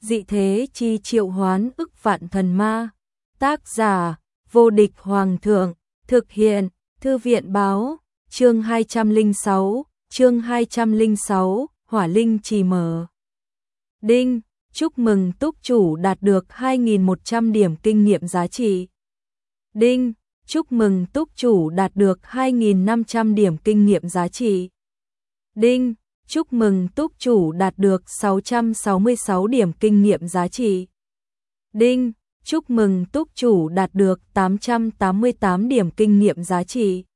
dị thế chi triệu hoán ức vạn thần ma. Tác giả, vô địch hoàng thượng, thực hiện, thư viện báo, chương 206, Hỏa Linh Trì mở. Đinh, chúc mừng túc chủ đạt được 2.100 điểm kinh nghiệm giá trị. Đinh, chúc mừng túc chủ đạt được 2.500 điểm kinh nghiệm giá trị. Đinh, chúc mừng túc chủ đạt được 666 điểm kinh nghiệm giá trị. Đinh, chúc mừng túc chủ đạt được 888 điểm kinh nghiệm giá trị.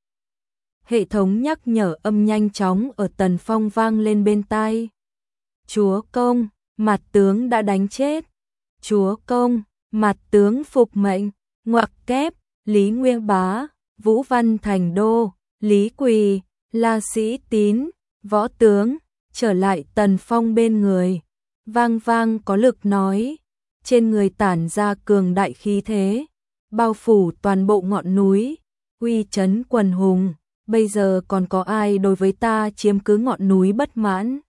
Hệ thống nhắc nhở âm nhanh chóng ở Tần Phong vang lên bên tai. Chúa công, mặt tướng đã đánh chết. Chúa công, mặt tướng phục mệnh. Ngoặc kép, Lý Nguyên Bá, Vũ Văn Thành Đô, Lý Quỳ, La Sĩ Tín, võ tướng, trở lại Tần Phong bên người. Vang vang có lực nói, trên người tản ra cường đại khí thế, bao phủ toàn bộ ngọn núi, uy chấn quần hùng. Bây giờ còn có ai đối với ta chiếm cứ ngọn núi bất mãn?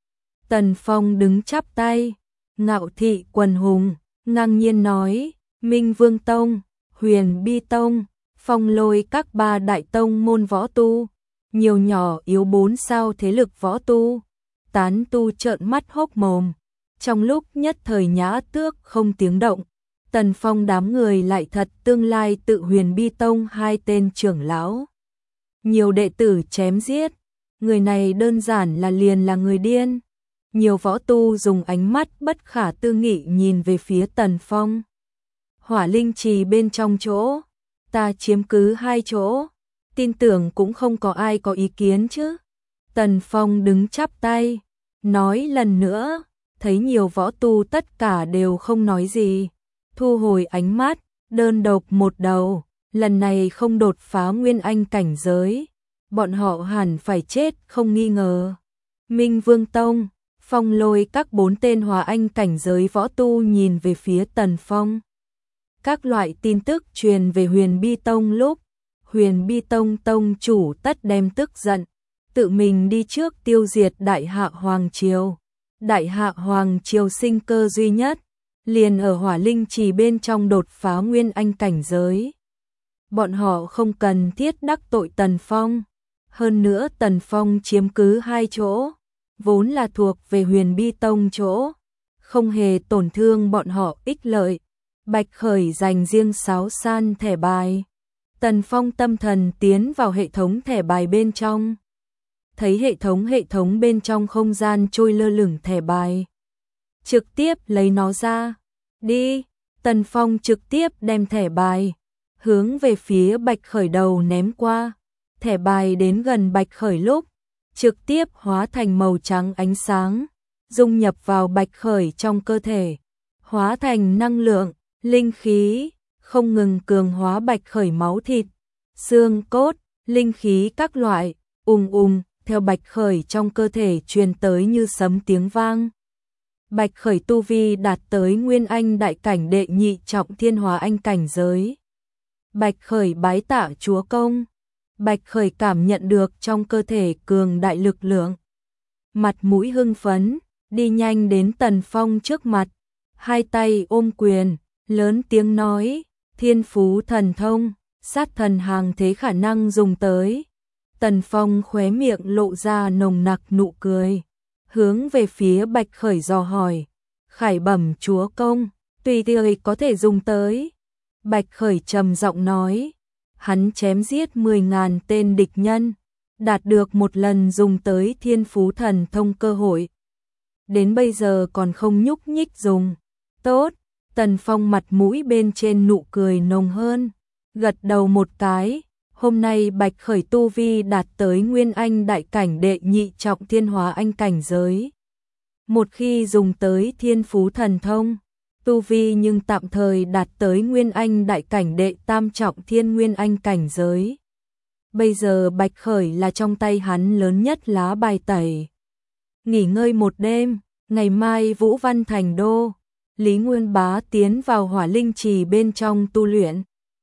Tần Phong đứng chắp tay, ngạo thị quần hùng, ngang nhiên nói, Minh Vương Tông, Huyền Bi Tông, Phong Lôi các ba đại tông môn võ tu, nhiều nhỏ yếu 4 sao thế lực võ tu, tán tu trợn mắt hốc mồm. Trong lúc nhất thời nhã tước không tiếng động, Tần Phong đám người lại thật tương lai tự Huyền Bi Tông 2 tên trưởng lão. Nhiều đệ tử chém giết, người này đơn giản là liền là người điên. Nhiều võ tu dùng ánh mắt bất khả tư nghị nhìn về phía Tần Phong. Hỏa Linh Trì bên trong chỗ, ta chiếm cứ 2 chỗ, tin tưởng cũng không có ai có ý kiến chứ. Tần Phong đứng chắp tay, nói lần nữa, thấy nhiều võ tu tất cả đều không nói gì, thu hồi ánh mắt, đơn độc một đầu, lần này không đột phá nguyên anh cảnh giới, bọn họ hẳn phải chết không nghi ngờ. Minh Vương Tông, Phong Lôi các 4 tên hòa anh cảnh giới võ tu nhìn về phía Tần Phong. Các loại tin tức truyền về Huyền Bi Tông lúc, Huyền Bi Tông tông chủ tất đem tức giận, tự mình đi trước tiêu diệt Đại Hạ Hoàng Triều. Đại Hạ Hoàng Triều sinh cơ duy nhất, liền ở Hỏa Linh Trì bên trong đột phá nguyên anh cảnh giới. Bọn họ không cần thiết đắc tội Tần Phong. Hơn nữa Tần Phong chiếm cứ 2 chỗ, vốn là thuộc về Huyền Bi Tông chỗ, không hề tổn thương bọn họ ích lợi. Bạch Khởi dành riêng 6 san thẻ bài. Tần Phong tâm thần tiến vào hệ thống thẻ bài bên trong. Thấy hệ thống bên trong không gian trôi lơ lửng thẻ bài. Trực tiếp lấy nó ra. Đi, Tần Phong trực tiếp đem thẻ bài, hướng về phía Bạch Khởi đầu ném qua. Thẻ bài đến gần Bạch Khởi lúc, trực tiếp hóa thành màu trắng ánh sáng, dung nhập vào Bạch Khởi trong cơ thể, hóa thành năng lượng, linh khí, không ngừng cường hóa Bạch Khởi máu thịt, xương cốt, linh khí các loại, theo Bạch Khởi trong cơ thể truyền tới như sấm tiếng vang. Bạch Khởi tu vi đạt tới nguyên anh đại cảnh đệ nhị trọng thiên hóa anh cảnh giới. Bạch Khởi bái tạ chúa công. Bạch Khởi cảm nhận được trong cơ thể cường đại lực lượng. Mặt mũi hưng phấn, đi nhanh đến Tần Phong trước mặt, 2 tay ôm quyền, lớn tiếng nói, thiên phú thần thông, sát thần hàng thế khả năng dùng tới. Tần Phong khóe miệng lộ ra nồng nặc nụ cười, hướng về phía Bạch Khởi dò hỏi, khải bẩm chúa công, tùy thời có thể dùng tới. Bạch Khởi trầm giọng nói, hắn chém giết 10.000 tên địch nhân, đạt được một lần dùng tới thiên phú thần thông cơ hội. Đến bây giờ còn không nhúc nhích dùng. Tốt, Tần Phong mặt mũi bên trên nụ cười nồng hơn, gật đầu một cái. Hôm nay Bạch Khởi tu vi đạt tới nguyên anh đại cảnh đệ nhị trọng thiên hóa anh cảnh giới. Một khi dùng tới thiên phú thần thông, tu vi nhưng tạm thời đạt tới nguyên anh đại cảnh đệ tam trọng thiên nguyên anh cảnh giới. Bây giờ Bạch Khởi là trong tay hắn lớn nhất lá bài tẩy. Nghỉ ngơi một đêm, ngày mai Vũ Văn Thành Đô, Lý Nguyên Bá tiến vào Hỏa Linh Trì bên trong tu luyện.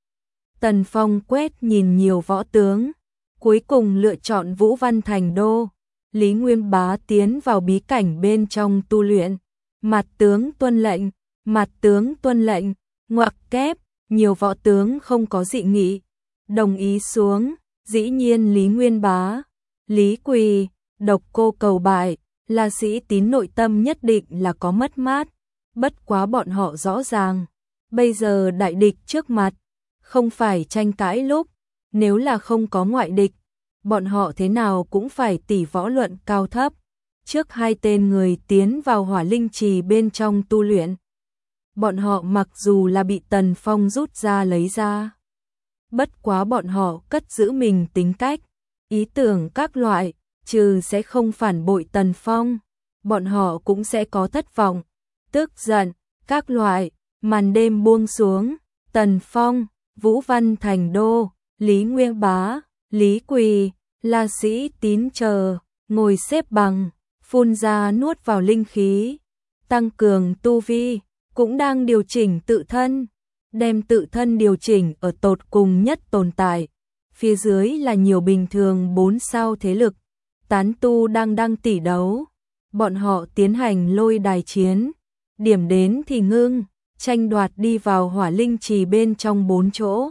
Tần Phong quét nhìn nhiều võ tướng, cuối cùng lựa chọn Vũ Văn Thành Đô, Lý Nguyên Bá tiến vào bí cảnh bên trong tu luyện. Mặt tướng tuân lệnh, mặt tướng tuân lệnh, ngoặc kép, nhiều võ tướng không có dị nghị, đồng ý xuống, dĩ nhiên Lý Nguyên Bá, Lý Quỳ, Độc Cô cầu bại, La Sĩ Tín nội tâm nhất định là có mất mát, bất quá bọn họ rõ ràng, bây giờ đại địch trước mặt, không phải tranh cãi lúc, nếu là không có ngoại địch, bọn họ thế nào cũng phải tỉ võ luận cao thấp. Trước hai tên người tiến vào Hỏa Linh Trì bên trong tu luyện. Bọn họ mặc dù là bị Tần Phong rút ra lấy ra. Bất quá bọn họ cất giữ mình tính cách, ý tưởng các loại, trừ sẽ không phản bội Tần Phong. Bọn họ cũng sẽ có thất vọng, tức giận, các loại, màn đêm buông xuống, Tần Phong, Vũ Văn Thành Đô, Lý Nguyên Bá, Lý Quỳ, La Sĩ Tín chờ, ngồi xếp bằng, phun ra nuốt vào linh khí, tăng cường tu vi, cũng đang điều chỉnh tự thân, đem tự thân điều chỉnh ở tột cùng nhất tồn tại. Phía dưới là nhiều bình thường 4 sao thế lực, tán tu đang tỉ đấu, bọn họ tiến hành lôi đài chiến, điểm đến thì ngưng, tranh đoạt đi vào Hỏa Linh Trì bên trong 4 chỗ,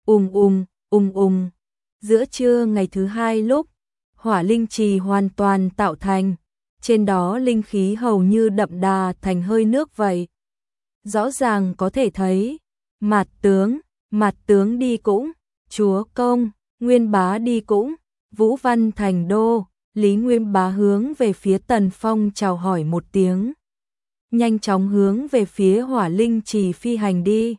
Giữa trưa ngày thứ hai lúc, Hỏa Linh Trì hoàn toàn tạo thành, trên đó linh khí hầu như đậm đà thành hơi nước vậy. Rõ ràng có thể thấy, mặt tướng đi cũng, chúa công, Nguyên Bá đi cũng, Vũ Văn Thành Đô, Lý Nguyên Bá hướng về phía Tần Phong chào hỏi một tiếng. Nhanh chóng hướng về phía Hỏa Linh Trì phi hành đi,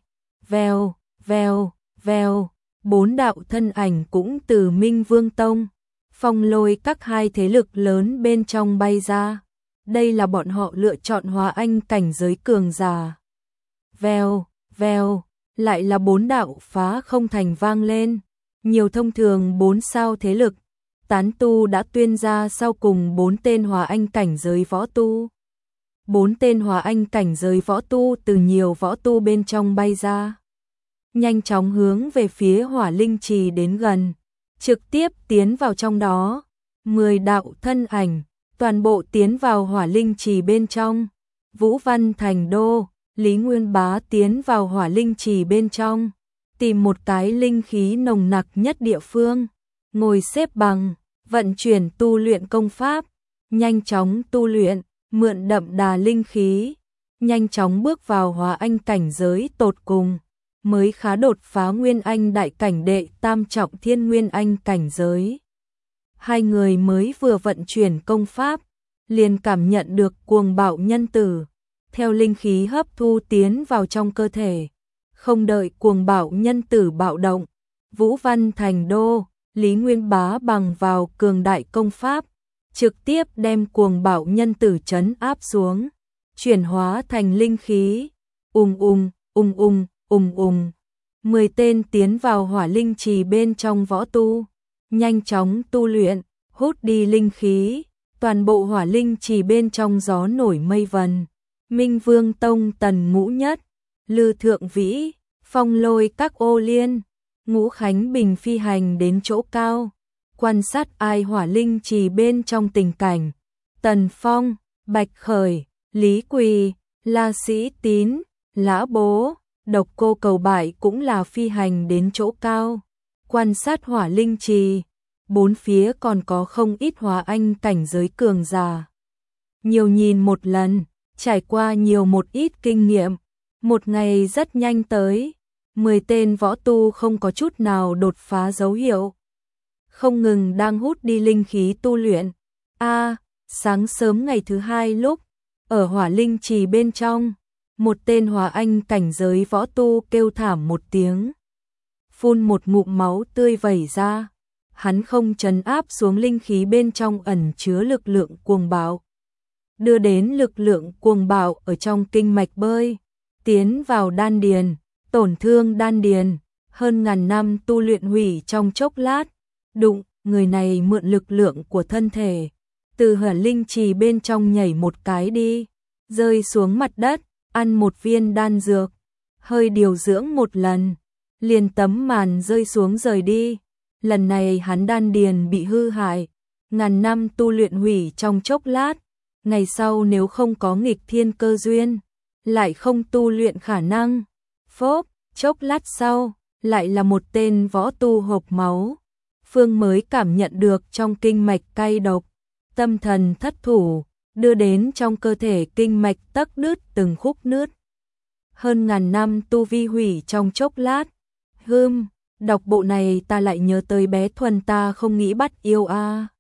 vèo, 4 đạo thân ảnh cũng từ Minh Vương Tông, Phong Lôi các hai thế lực lớn bên trong bay ra. Đây là bọn họ lựa chọn Hóa Anh cảnh giới cường giả. Vèo, lại là 4 đạo phá không thành vang lên. Nhiều thông thường 4 sao thế lực, tán tu đã tuyên ra sau cùng 4 tên Hóa Anh cảnh giới võ tu. 4 tên Hóa Anh cảnh giới võ tu từ nhiều võ tu bên trong bay ra. Nhanh chóng hướng về phía Hỏa Linh Trì đến gần, trực tiếp tiến vào trong đó. 10 đạo thân ảnh, toàn bộ tiến vào Hỏa Linh Trì bên trong. Vũ Văn Thành Đô, Lý Nguyên Bá tiến vào Hỏa Linh Trì bên trong, tìm một cái linh khí nồng nặc nhất địa phương, ngồi xếp bằng, vận chuyển tu luyện công pháp, nhanh chóng tu luyện, mượn đậm đà linh khí, nhanh chóng bước vào Hóa Anh cảnh giới tột cùng, mới khá đột phá Nguyên Anh đại cảnh đệ tam trọng Thiên Nguyên Anh cảnh giới. Hai người mới vừa vận chuyển công pháp, liền cảm nhận được cuồng bạo nhân tử, theo linh khí hấp thu tiến vào trong cơ thể. Không đợi cuồng bạo nhân tử bạo động, Vũ Văn Thành Đô, Lý Nguyên Bá bằng vào cường đại công pháp, trực tiếp đem cuồng bạo nhân tử trấn áp xuống, chuyển hóa thành linh khí. 10 tên tiến vào Hỏa Linh Trì bên trong võ tu, nhanh chóng tu luyện, hút đi linh khí, toàn bộ Hỏa Linh Trì bên trong gió nổi mây vần. Minh Vương Tông Tần Ngũ Nhất, Lư Thượng Vĩ, Phong Lôi các ô liên, Ngũ Khánh Bình phi hành đến chỗ cao, quan sát ai Hỏa Linh Trì bên trong tình cảnh. Tần Phong, Bạch Khởi, Lý Quỳ, La Sĩ Tín, Lã Bố, Độc Cô cầu bại cũng là phi hành đến chỗ cao, quan sát Hỏa Linh Trì. Bốn phía còn có không ít Hóa Anh cảnh giới cường giả. Nhiều nhìn một lần, trải qua nhiều một ít kinh nghiệm, một ngày rất nhanh tới, 10 tên võ tu không có chút nào đột phá dấu hiệu, không ngừng đang hút đi linh khí tu luyện. Sáng sớm ngày thứ hai lúc, ở Hỏa Linh Trì bên trong, một tên Hóa Anh cảnh giới võ tu kêu thảm một tiếng, phun một ngụm máu tươi vẩy ra. Hắn không trấn áp xuống linh khí bên trong ẩn chứa lực lượng cuồng bạo, đưa đến lực lượng cuồng bạo ở trong kinh mạch bơi, tiến vào đan điền, tổn thương đan điền, hơn ngàn năm tu luyện hủy trong chốc lát. Đụng, người này mượn lực lượng của thân thể, từ Hỏa Linh Trì bên trong nhảy một cái đi, rơi xuống mặt đất, ăn một viên đan dược, hơi điều dưỡng một lần, liền tấm màn rơi xuống rời đi. Lần này hắn đan điền bị hư hại, ngàn năm tu luyện hủy trong chốc lát, ngày sau nếu không có nghịch thiên cơ duyên, lại không tu luyện khả năng. Phốp, chốc lát sau, lại là một tên võ tu hộp máu. Phương mới cảm nhận được trong kinh mạch cay độc, tâm thần thất thủ, đưa đến trong cơ thể kinh mạch tắc đứt từng khúc nứt. Hơn ngàn năm tu vi hủy trong chốc lát. Đọc bộ này ta lại nhớ tới bé Thuần ta không nghĩ bắt yêu a.